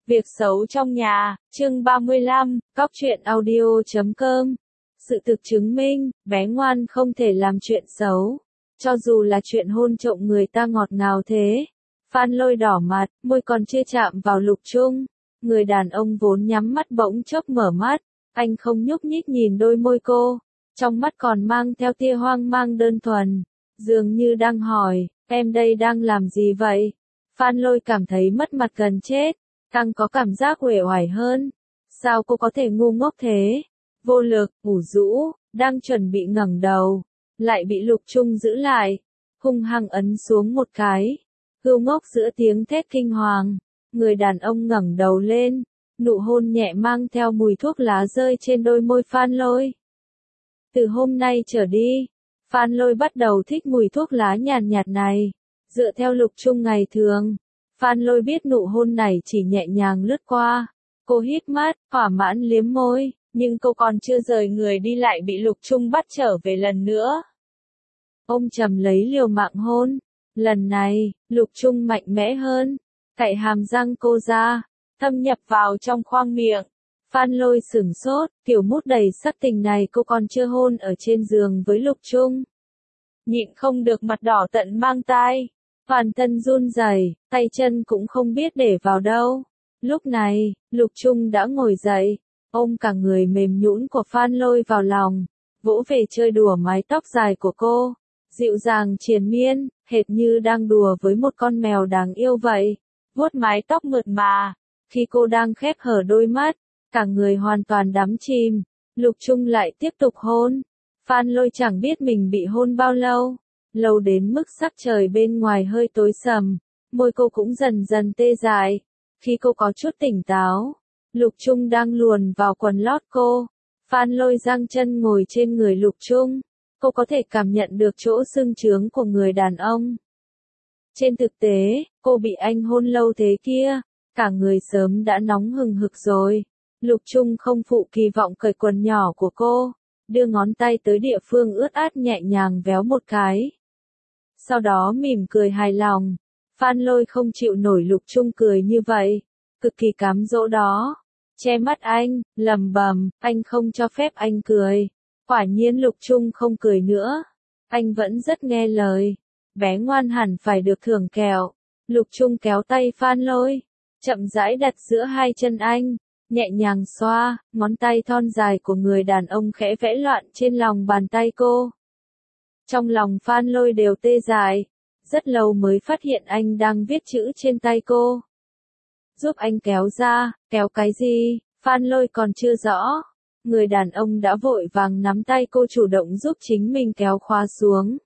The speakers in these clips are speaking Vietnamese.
Việc xấu trong nhà, chương 35, Cóc truyện audio.com. Sự thực chứng minh, bé ngoan không thể làm chuyện xấu. Cho dù là chuyện hôn trộm người ta ngọt ngào thế. Phan Lôi đỏ mặt, môi còn chưa chạm vào Lục Trung. Người đàn ông vốn nhắm mắt bỗng chốc mở mắt. Anh không nhúc nhích nhìn đôi môi cô. Trong mắt còn mang theo tia hoang mang đơn thuần. Dường như đang hỏi, em đây đang làm gì vậy? Phan Lôi cảm thấy mất mặt gần chết. Càng có cảm giác uể oải hơn. Sao cô có thể ngu ngốc thế? Vô lực, ủ rũ, đang chuẩn bị ngẩng đầu. Lại bị Lục Trung giữ lại. Hung hăng ấn xuống một cái. Gâu ngốc giữa tiếng thét kinh hoàng. Người đàn ông ngẩng đầu lên. Nụ hôn nhẹ mang theo mùi thuốc lá rơi trên đôi môi Phan Lôi. Từ hôm nay trở đi, Phan Lôi bắt đầu thích mùi thuốc lá nhàn nhạt này. Dựa theo Lục Trung ngày thường, Phan Lôi biết nụ hôn này chỉ nhẹ nhàng lướt qua. Cô hít mắt, thỏa mãn liếm môi, nhưng cô còn chưa rời người đi lại bị Lục Trung bắt trở về lần nữa. Ông trầm lấy liều mạng hôn. Lần này, Lục Trung mạnh mẽ hơn. Cạy hàm răng cô ra, thâm nhập vào trong khoang miệng. Phan Lôi sửng sốt, kiểu mút đầy sắc tình này cô còn chưa hôn ở trên giường với Lục Trung. Nhịn không được mặt đỏ tận mang tai. Toàn thân run rẩy, tay chân cũng không biết để vào đâu. Lúc này, Lục Trung đã ngồi dậy, ôm cả người mềm nhũn của Phan Lôi vào lòng, vỗ về chơi đùa mái tóc dài của cô, dịu dàng triền miên, hệt như đang đùa với một con mèo đáng yêu vậy, vuốt mái tóc mượt mà. Khi cô đang khép hở đôi mắt, cả người hoàn toàn đắm chìm, Lục Trung lại tiếp tục hôn. Phan Lôi chẳng biết mình bị hôn bao lâu. Lâu đến mức sắc trời bên ngoài hơi tối sầm, môi cô cũng dần dần tê dại. Khi cô có chút tỉnh táo, Lục Trung đang luồn vào quần lót cô. Phan Lôi giang chân ngồi trên người Lục Trung. Cô có thể cảm nhận được chỗ sưng trướng của người đàn ông. Trên thực tế, cô bị anh hôn lâu thế kia, cả người sớm đã nóng hừng hực rồi. Lục Trung không phụ kỳ vọng cởi quần nhỏ của cô, đưa ngón tay tới địa phương ướt át nhẹ nhàng véo một cái. Sau đó mỉm cười hài lòng. Phan Lôi không chịu nổi Lục Trung cười như vậy, cực kỳ cám dỗ đó. Che mắt anh, lầm bầm, anh không cho phép anh cười. Quả nhiên Lục Trung không cười nữa. Anh vẫn rất nghe lời. Bé ngoan hẳn phải được thưởng kẹo. Lục Trung kéo tay Phan Lôi, chậm rãi đặt giữa hai chân anh, nhẹ nhàng xoa, ngón tay thon dài của người đàn ông khẽ vẽ loạn trên lòng bàn tay cô. Trong lòng Phan Lôi đều tê dại, rất lâu mới phát hiện anh đang viết chữ trên tay cô. Giúp anh kéo ra, kéo cái gì? Phan Lôi còn chưa rõ. Người đàn ông đã vội vàng nắm tay cô chủ động giúp chính mình kéo khóa xuống.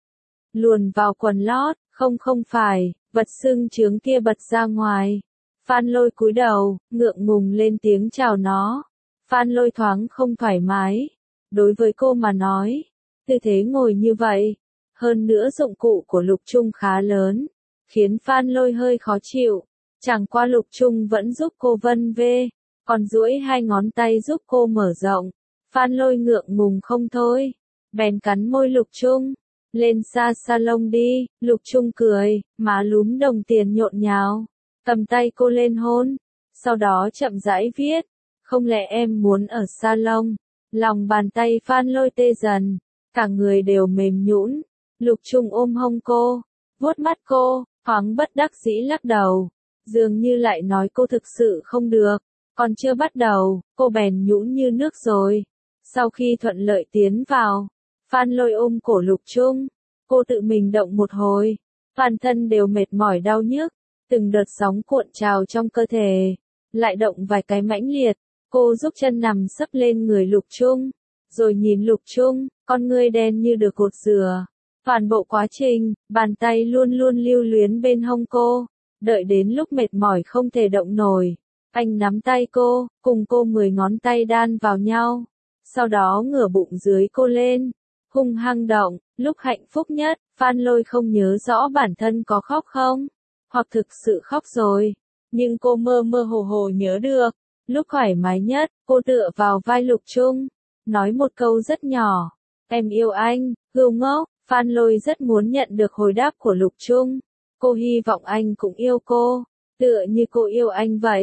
Luồn vào quần lót, không phải, vật sưng trướng kia bật ra ngoài. Phan Lôi cúi đầu, ngượng ngùng lên tiếng chào nó. Phan Lôi thoáng không thoải mái. Đối với cô mà nói, tư thế ngồi như vậy, hơn nữa dụng cụ của Lục Trung khá lớn, khiến Phan Lôi hơi khó chịu. Chẳng qua Lục Trung vẫn giúp cô vân vê, còn duỗi hai ngón tay giúp cô mở rộng. Phan Lôi ngượng ngùng không thôi, bèn cắn môi Lục Trung. Lên salon đi. Lục Trung cười, má lúm đồng tiền nhộn nhào, cầm tay cô lên hôn, sau đó chậm rãi viết, không lẽ em muốn ở salon? Lòng bàn tay Phan Lôi tê dần, cả người đều mềm nhũn. Lục Trung ôm hông cô, vuốt mắt cô, thoáng bất đắc dĩ lắc đầu, dường như lại nói cô thực sự không được. Còn chưa bắt đầu, cô bèn nhũn như nước rồi. Sau khi thuận lợi tiến vào, Phan Lôi ôm cổ Lục Trung, cô tự mình động một hồi, toàn thân đều mệt mỏi đau nhức, từng đợt sóng cuộn trào trong cơ thể, lại động vài cái mãnh liệt. Cô giúp chân nằm sấp lên người Lục Trung, rồi nhìn Lục Trung, con ngươi đen như được cột dừa. Toàn bộ quá trình, bàn tay luôn luôn lưu luyến bên hông cô, đợi đến lúc mệt mỏi không thể động nổi. Anh nắm tay cô, cùng cô 10 ngón tay đan vào nhau, sau đó ngửa bụng dưới cô lên, hung hăng động. Lúc hạnh phúc nhất, Phan Lôi không nhớ rõ bản thân có khóc không, hoặc thực sự khóc rồi, nhưng cô mơ mơ hồ hồ nhớ được. Lúc thoải mái nhất, cô tựa vào vai Lục Trung, nói một câu rất nhỏ, em yêu anh. Gâu ngốc. Phan Lôi rất muốn nhận được hồi đáp của Lục Trung. Cô hy vọng anh cũng yêu cô, tựa như cô yêu anh vậy.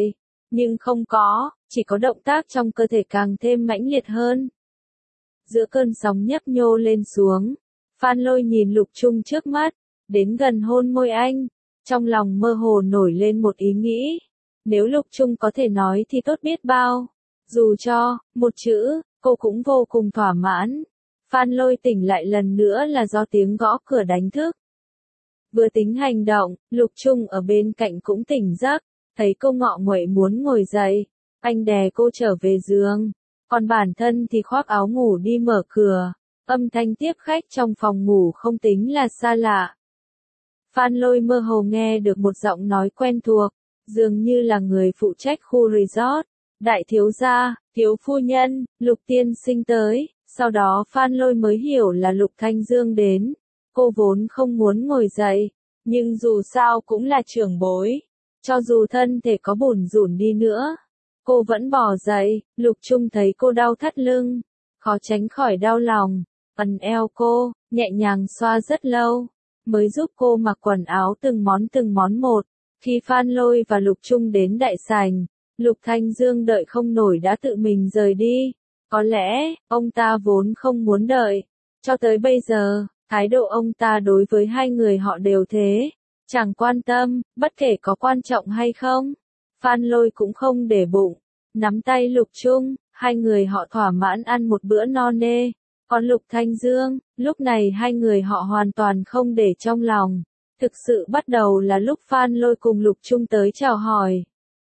Nhưng không có, chỉ có động tác trong cơ thể càng thêm mãnh liệt hơn. Giữa cơn sóng nhấp nhô lên xuống, Phan Lôi nhìn Lục Trung trước mắt, đến gần hôn môi anh, trong lòng mơ hồ nổi lên một ý nghĩ. Nếu Lục Trung có thể nói thì tốt biết bao. Dù cho, một chữ, cô cũng vô cùng thỏa mãn. Phan Lôi tỉnh lại lần nữa là do tiếng gõ cửa đánh thức. Vừa tính hành động, Lục Trung ở bên cạnh cũng tỉnh giấc, thấy cô ngọ nguậy muốn ngồi dậy. Anh đè cô trở về giường, còn bản thân thì khoác áo ngủ đi mở cửa. Âm thanh tiếp khách trong phòng ngủ không tính là xa lạ. Phan Lôi mơ hồ nghe được một giọng nói quen thuộc, dường như là người phụ trách khu resort. Đại thiếu gia, thiếu phu nhân, Lục tiên sinh tới. Sau đó Phan Lôi mới hiểu là Lục Thanh Dương đến. Cô vốn không muốn ngồi dậy, nhưng dù sao cũng là trưởng bối. Cho dù thân thể có bủn rủn đi nữa, cô vẫn bò dậy. Lục Trung thấy cô đau thắt lưng, khó tránh khỏi đau lòng, ấn eo cô, nhẹ nhàng xoa rất lâu, mới giúp cô mặc quần áo từng món một. Khi Phan Lôi và Lục Trung đến đại sảnh, Lục Thanh Dương đợi không nổi đã tự mình rời đi. Có lẽ, ông ta vốn không muốn đợi. Cho tới bây giờ, thái độ ông ta đối với hai người họ đều thế. Chẳng quan tâm, bất kể có quan trọng hay không. Phan Lôi cũng không để bụng. Nắm tay Lục Trung, hai người họ thỏa mãn ăn một bữa no nê. Còn Lục Thanh Dương, lúc này hai người họ hoàn toàn không để trong lòng. Thực sự bắt đầu là lúc Phan Lôi cùng Lục Trung tới chào hỏi.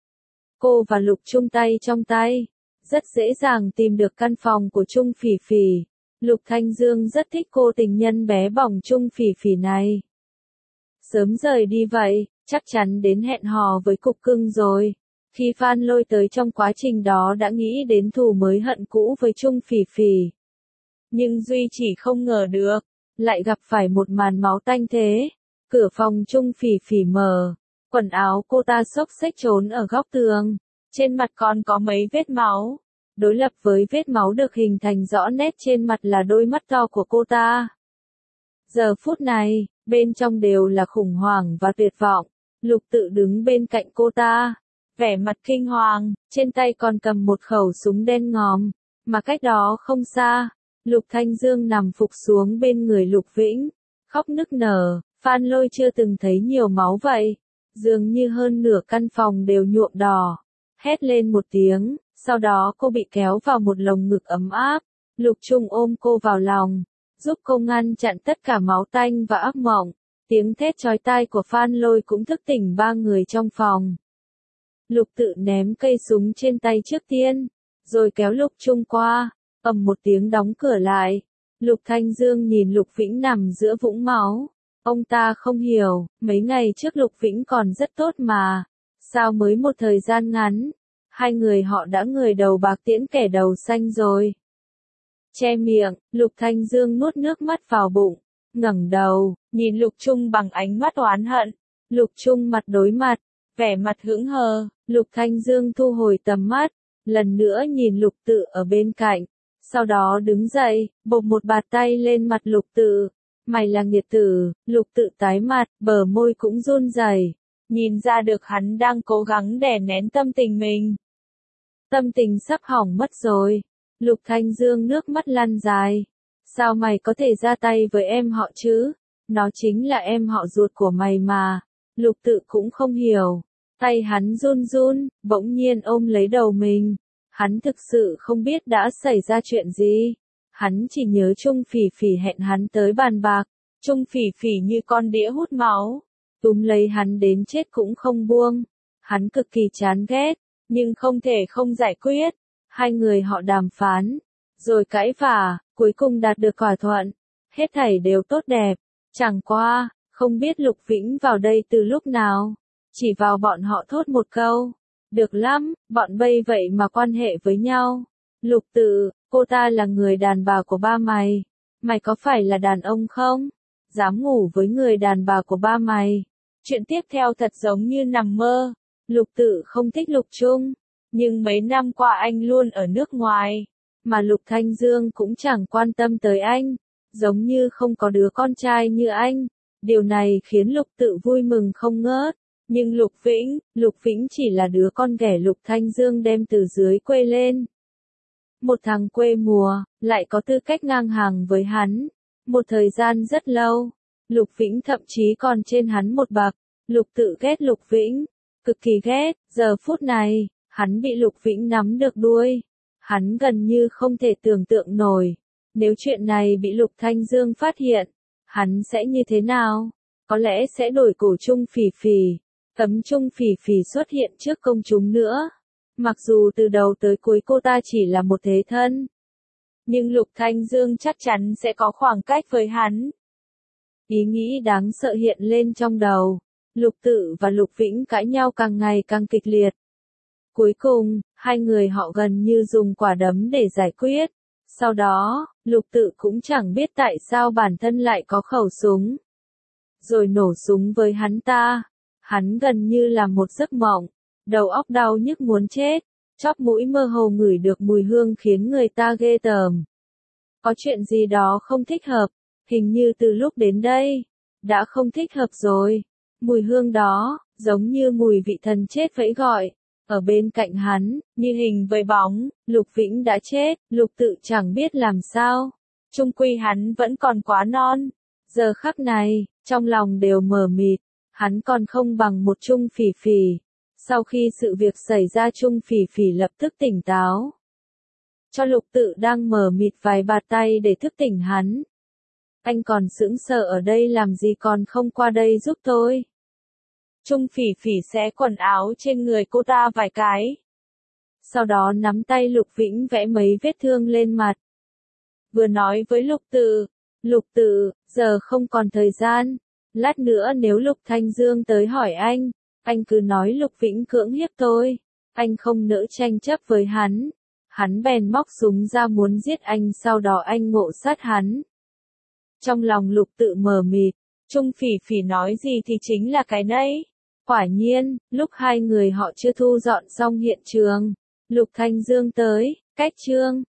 Cô và Lục Trung tay trong tay, rất dễ dàng tìm được căn phòng của Trung Phỉ Phỉ. Lục Thanh Dương rất thích cô tình nhân bé bỏng Trung Phỉ Phỉ này. Sớm rời đi vậy, chắc chắn đến hẹn hò với cục cưng rồi. Khi Phan Lôi tới trong quá trình đó đã nghĩ đến thù mới hận cũ với Trung Phỉ Phỉ. Nhưng Duy chỉ không ngờ được, lại gặp phải một màn máu tanh thế. Cửa phòng Trung Phỉ Phỉ mở, quần áo cô ta xốc xếch trốn ở góc tường, trên mặt còn có mấy vết máu. Đối lập với vết máu được hình thành rõ nét trên mặt là đôi mắt to của cô ta. Giờ phút này, bên trong đều là khủng hoảng và tuyệt vọng. Lục Tự đứng bên cạnh cô ta, vẻ mặt kinh hoàng, trên tay còn cầm một khẩu súng đen ngòm, mà cách đó không xa, Lục Thanh Dương nằm phục xuống bên người Lục Vĩnh, khóc nức nở. Phan Lôi chưa từng thấy nhiều máu vậy, dường như hơn nửa căn phòng đều nhuộm đỏ. Hét lên một tiếng, sau đó cô bị kéo vào một lồng ngực ấm áp. Lục Trung ôm cô vào lòng, giúp cô ngăn chặn tất cả máu tanh và ác mộng. Tiếng thét chói tai của Phan Lôi cũng thức tỉnh ba người trong phòng. Lục Tự ném cây súng trên tay trước tiên, rồi kéo Lục Trung qua, ầm một tiếng đóng cửa lại. Lục Thanh Dương nhìn Lục Vĩnh nằm giữa vũng máu. Ông ta không hiểu, mấy ngày trước Lục Vĩnh còn rất tốt mà. Sao mới một thời gian ngắn, hai người họ đã người đầu bạc tiễn kẻ đầu xanh rồi. Che miệng, Lục Thanh Dương nuốt nước mắt vào bụng, ngẩng đầu, nhìn Lục Trung bằng ánh mắt oán hận. Lục Trung mặt đối mặt, vẻ mặt hững hờ. Lục Thanh Dương thu hồi tầm mắt, lần nữa nhìn Lục Tự ở bên cạnh. Sau đó đứng dậy, bộp một bạt tay lên mặt Lục Tự. Mày là nghiệt tử. Lục Tự tái mặt, bờ môi cũng run rẩy. Nhìn ra được hắn đang cố gắng đè nén tâm tình mình. Tâm tình sắp hỏng mất rồi. Lục Thanh Dương nước mắt lăn dài. Sao mày có thể ra tay với em họ chứ? Nó chính là em họ ruột của mày mà. Lục Tự cũng không hiểu. Tay hắn run run, bỗng nhiên ôm lấy đầu mình. Hắn thực sự không biết đã xảy ra chuyện gì. Hắn chỉ nhớ Trung Phỉ Phỉ hẹn hắn tới bàn bạc. Trung Phỉ Phỉ như con đĩa hút máu, túm lấy hắn đến chết cũng không buông. Hắn cực kỳ chán ghét, nhưng không thể không giải quyết. Hai người họ đàm phán, rồi cãi vã, cuối cùng đạt được thỏa thuận. Hết thảy đều tốt đẹp. Chẳng qua, không biết Lục Vĩnh vào đây từ lúc nào. Chỉ vào bọn họ thốt một câu. Được lắm, bọn bây vậy mà quan hệ với nhau. Lục Tự, cô ta là người đàn bà của ba mày. Mày có phải là đàn ông không? Dám ngủ với người đàn bà của ba mày. Chuyện tiếp theo thật giống như nằm mơ. Lục Tự không thích Lục Trung, nhưng mấy năm qua anh luôn ở nước ngoài, mà Lục Thanh Dương cũng chẳng quan tâm tới anh, giống như không có đứa con trai như anh. Điều này khiến Lục Tự vui mừng không ngớt. Nhưng Lục Vĩnh chỉ là đứa con ghẻ Lục Thanh Dương đem từ dưới quê lên. Một thằng quê mùa, lại có tư cách ngang hàng với hắn. Một thời gian rất lâu, Lục Vĩnh thậm chí còn trên hắn một bậc. Lục Tự ghét Lục Vĩnh, cực kỳ ghét, giờ phút này, hắn bị Lục Vĩnh nắm được đuôi. Hắn gần như không thể tưởng tượng nổi, nếu chuyện này bị Lục Thanh Dương phát hiện, hắn sẽ như thế nào? Có lẽ sẽ đổi cổ Trung Phỉ Phỉ, cấm Trung Phỉ Phỉ xuất hiện trước công chúng nữa. Mặc dù từ đầu tới cuối cô ta chỉ là một thế thân, nhưng Lục Thanh Dương chắc chắn sẽ có khoảng cách với hắn. Ý nghĩ đáng sợ hiện lên trong đầu. Lục Tự và Lục Vĩnh cãi nhau càng ngày càng kịch liệt. Cuối cùng, hai người họ gần như dùng quả đấm để giải quyết. Sau đó, Lục Tự cũng chẳng biết tại sao bản thân lại có khẩu súng. Rồi nổ súng với hắn ta. Hắn gần như là một giấc mộng. Đầu óc đau nhức muốn chết. Chóp mũi mơ hồ ngửi được mùi hương khiến người ta ghê tởm. Có chuyện gì đó không thích hợp. Hình như từ lúc đến đây, đã không thích hợp rồi. Mùi hương đó, giống như mùi vị thần chết vẫy gọi. Ở bên cạnh hắn, như hình với bóng, Lục Vĩnh đã chết, Lục Tự chẳng biết làm sao. Chung quy hắn vẫn còn quá non. Giờ khắc này, trong lòng đều mờ mịt, hắn còn không bằng một Trung Phỉ Phỉ. Sau khi sự việc xảy ra Trung Phỉ Phỉ lập tức tỉnh táo. Cho Lục Tự đang mờ mịt vài bạt tay để thức tỉnh hắn. Anh còn sững sờ ở đây làm gì, còn không qua đây giúp tôi. Trung Phỉ Phỉ xé quần áo trên người cô ta vài cái. Sau đó nắm tay Lục Vĩnh vẽ mấy vết thương lên mặt. Vừa nói với Lục Tự, giờ không còn thời gian. Lát nữa nếu Lục Thanh Dương tới hỏi anh cứ nói Lục Vĩnh cưỡng hiếp tôi. Anh không nỡ tranh chấp với hắn. Hắn bèn móc súng ra muốn giết anh, sau đó anh ngộ sát hắn. Trong lòng Lục Tự mờ mịt, Trung Phỉ Phỉ nói gì thì chính là cái nấy. Quả nhiên, lúc hai người họ chưa thu dọn xong hiện trường, Lục Thanh Dương tới, cách Trương